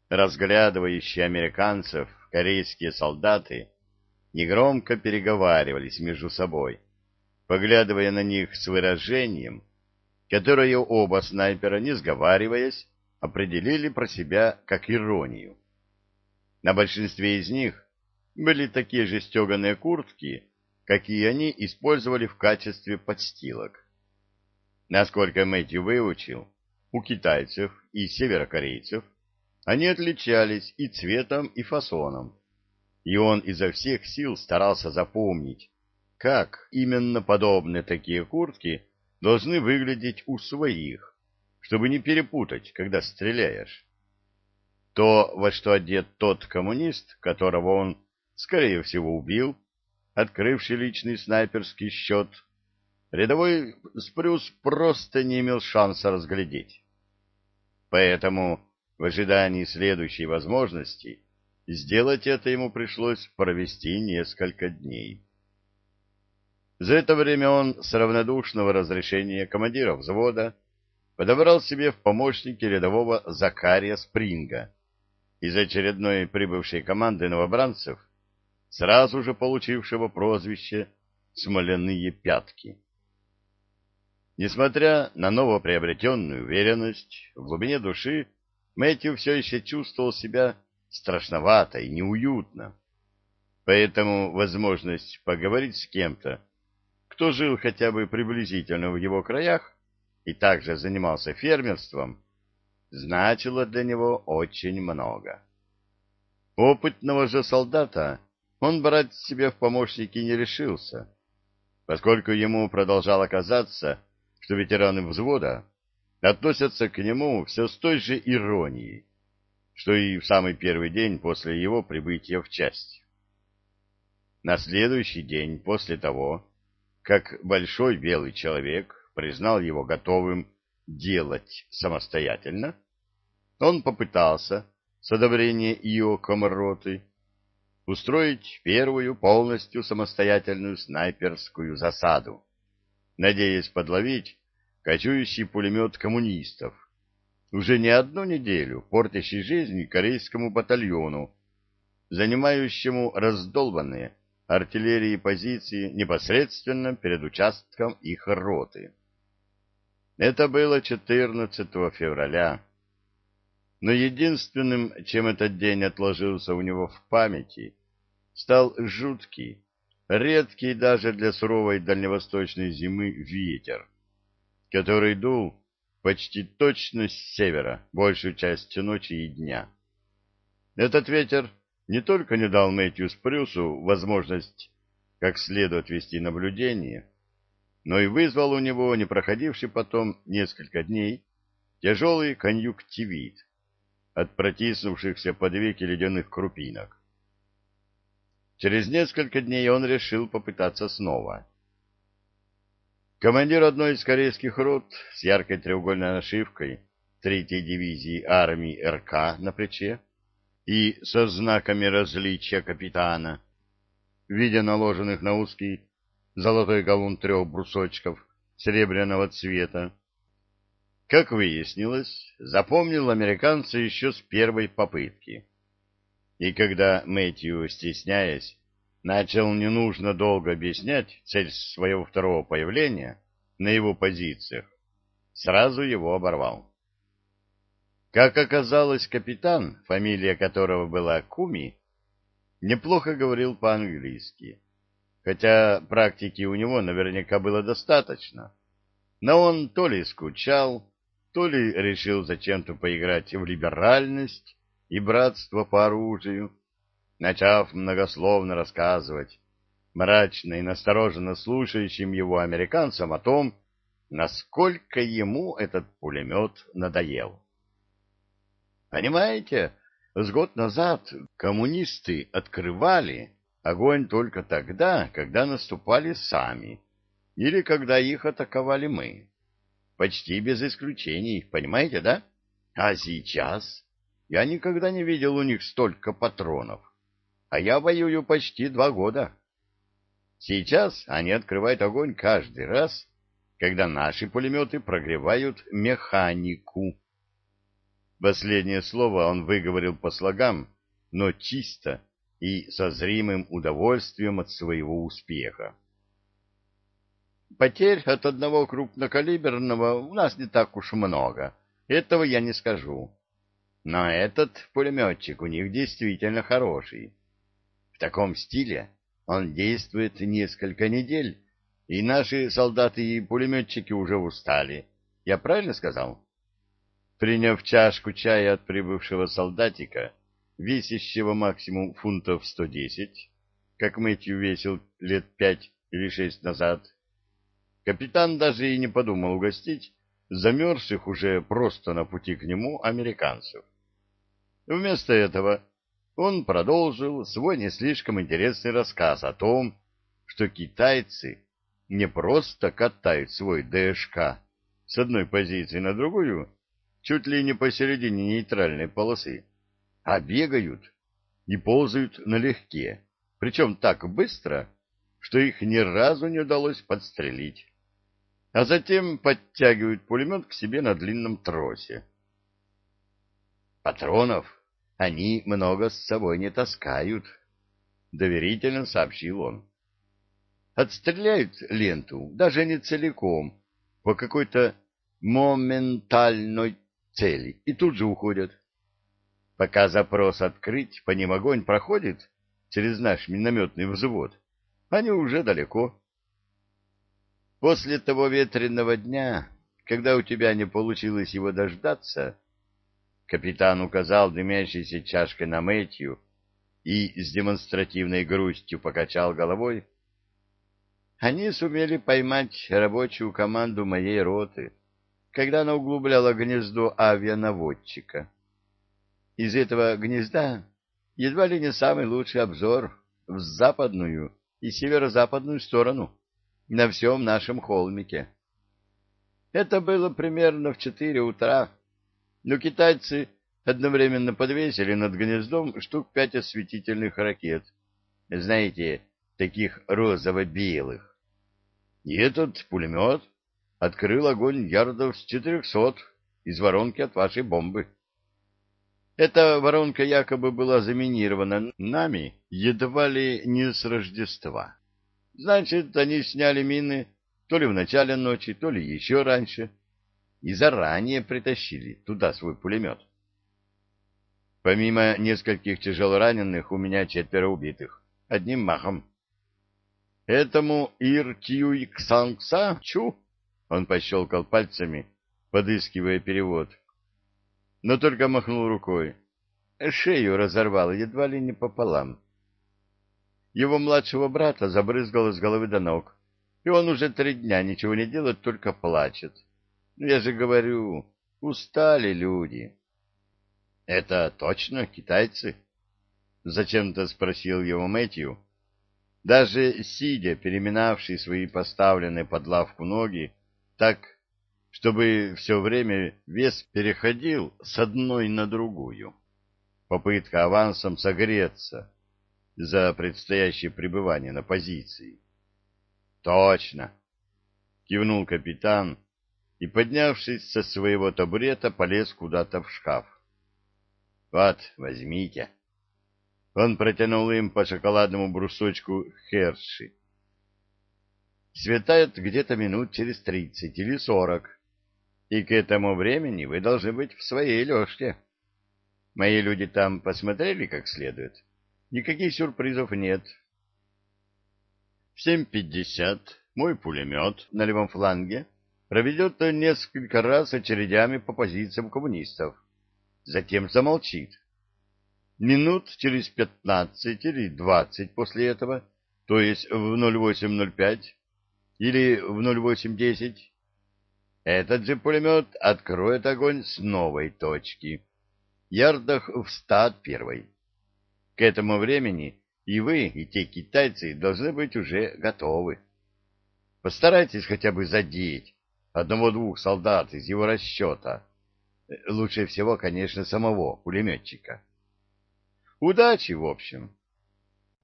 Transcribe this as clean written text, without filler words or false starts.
Разглядывающие американцев корейские солдаты негромко переговаривались между собой, поглядывая на них с выражением, которое оба снайпера, не сговариваясь, определили про себя как иронию. На большинстве из них были такие же стеганые куртки, какие они использовали в качестве подстилок. Насколько Мэтью выучил, у китайцев и северокорейцев они отличались и цветом, и фасоном, и он изо всех сил старался запомнить, как именно подобные такие куртки должны выглядеть у своих, чтобы не перепутать, когда стреляешь. То, во что одет тот коммунист, которого он, скорее всего, убил, открывший личный снайперский счет, рядовой Спрюс просто не имел шанса разглядеть. Поэтому, в ожидании следующей возможности, сделать это ему пришлось провести несколько дней. За это время он с равнодушного разрешения командира взвода подобрал себе в помощники рядового Закария Спринга из очередной прибывшей команды новобранцев, сразу же получившего прозвище «Смоляные пятки». Несмотря на новоприобретенную уверенность, в глубине души Мэтью все еще чувствовал себя страшновато и неуютно. Поэтому возможность поговорить с кем-то, кто жил хотя бы приблизительно в его краях и также занимался фермерством, значила для него очень много. Опытного же солдата он брать себе в помощники не решился, поскольку ему продолжало казаться, что ветераны взвода относятся к нему все с той же иронией, что и в самый первый день после его прибытия в часть. На следующий день после того, как большой белый человек признал его готовым делать самостоятельно, он попытался, с одобрения Ио Комроты, устроить первую полностью самостоятельную снайперскую засаду, надеясь подловить кочующий пулемет коммунистов, уже не одну неделю портящий жизнь корейскому батальону, занимающему раздолбанные артиллерии позиции непосредственно перед участком их роты. Это было 14 февраля, но единственным, чем этот день отложился у него в памяти, стал жуткий, редкий даже для суровой дальневосточной зимы ветер, который дул почти точно с севера большую часть ночи и дня. Этот ветер не только не дал Мэтью Спрюсу возможность как следует вести наблюдение, но и вызвал у него не проходивший потом несколько дней тяжелый конъюнктивит от протиснувшихся под веки ледяных крупинок. Через несколько дней он решил попытаться снова. Командир одной из корейских рот с яркой треугольной нашивкой 3-й дивизии армии РК на плече и со знаками различия капитана, в виде наложенных на узкий золотой галун 3 брусочков серебряного цвета, как выяснилось, запомнил американца еще с первой попытки. И когда Мэтью, стесняясь, начал ненужно долго объяснять цель своего второго появления на его позициях, сразу его оборвал. Как оказалось, капитан, фамилия которого была Куми, неплохо говорил по-английски, хотя практики у него наверняка было достаточно, но он то ли скучал, то ли решил зачем-то поиграть в либеральность и братство по оружию, начав многословно рассказывать мрачно и настороженно слушающим его американцам о том, насколько ему этот пулемет надоел. Понимаете, с год назад коммунисты открывали огонь только тогда, когда наступали сами, или когда их атаковали мы. Почти без исключений, понимаете, да? А сейчас я никогда не видел у них столько патронов, а я воюю почти 2 года. Сейчас они открывают огонь каждый раз, когда наши пулеметы прогревают механику. Последнее слово он выговорил по слогам, но чисто и со зримым удовольствием от своего успеха. Потерь от одного крупнокалиберного у нас не так уж много, этого я не скажу. Но этот пулеметчик у них действительно хороший. В таком стиле он действует несколько недель, и наши солдаты и пулеметчики уже устали. Я правильно сказал? Приняв чашку чая от прибывшего солдатика, весящего максимум фунтов 110, как Мэтью весил лет 5 или 6 назад, капитан даже и не подумал угостить замерзших уже просто на пути к нему американцев. Вместо этого он продолжил свой не слишком интересный рассказ о том, что китайцы не просто катают свой ДШК с одной позиции на другую, чуть ли не посередине нейтральной полосы, а бегают и ползают налегке, причем так быстро, что их ни разу не удалось подстрелить, а затем подтягивают пулемет к себе на длинном тросе. Патронов они много с собой не таскают, — доверительно сообщил он. Отстреляют ленту, даже не целиком, по какой-то моментальной цели, и тут же уходят. Пока запрос открыть, по ним огонь проходит через наш минометный взвод, они уже далеко. После того ветреного дня, когда у тебя не получилось его дождаться, капитан указал дымящейся чашкой на Мэтью и с демонстративной грустью покачал головой. Они сумели поймать рабочую команду моей роты, когда она углубляла гнездо авианаводчика. Из этого гнезда едва ли не самый лучший обзор в западную и северо-западную сторону на всем нашем холмике. Это было примерно в 4 утра, но китайцы одновременно подвесили над гнездом штук 5 осветительных ракет, знаете, таких розово-белых. И этот пулемет открыл огонь ярдов с 400 из воронки от вашей бомбы. Эта воронка якобы была заминирована нами едва ли не с Рождества. Значит, они сняли мины то ли в начале ночи, то ли еще раньше, и заранее притащили туда свой пулемет. Помимо нескольких тяжелораненых, у меня 4 убитых, одним махом. Этому Ир-Тюй-Ксанг-Са-Чу, он пощелкал пальцами, подыскивая перевод, но только махнул рукой. Шею разорвало едва ли не пополам. Его младшего брата забрызгало с головы до ног, и он уже 3 дня ничего не делает, только плачет. Я же говорю, устали люди. — Это точно китайцы? — зачем-то спросил его Мэтью, даже сидя, переминавший свои поставленные под лавку ноги так, чтобы все время вес переходил с одной на другую. Попытка авансом согреться за предстоящее пребывание на позиции. — Точно! — кивнул капитан и, поднявшись со своего табурета, полез куда-то в шкаф. — Вот, возьмите. Он протянул им по шоколадному брусочку Херши. Светает где-то минут через 30 или 40, и к этому времени вы должны быть в своей лёжке. Мои люди там посмотрели как следует. Никаких сюрпризов нет. В 7:50 мой пулемет на левом фланге проведет несколько раз очередями по позициям коммунистов. Затем замолчит. Минут через 15 или 20 после этого, то есть в 08:05 или в 08:10, этот же пулемет откроет огонь с новой точки, ярдах в 100 от первой. К этому времени и вы, и те китайцы должны быть уже готовы. Постарайтесь хотя бы задеть 1-2 солдат из его расчета. Лучше всего, конечно, самого пулеметчика. Удачи, в общем.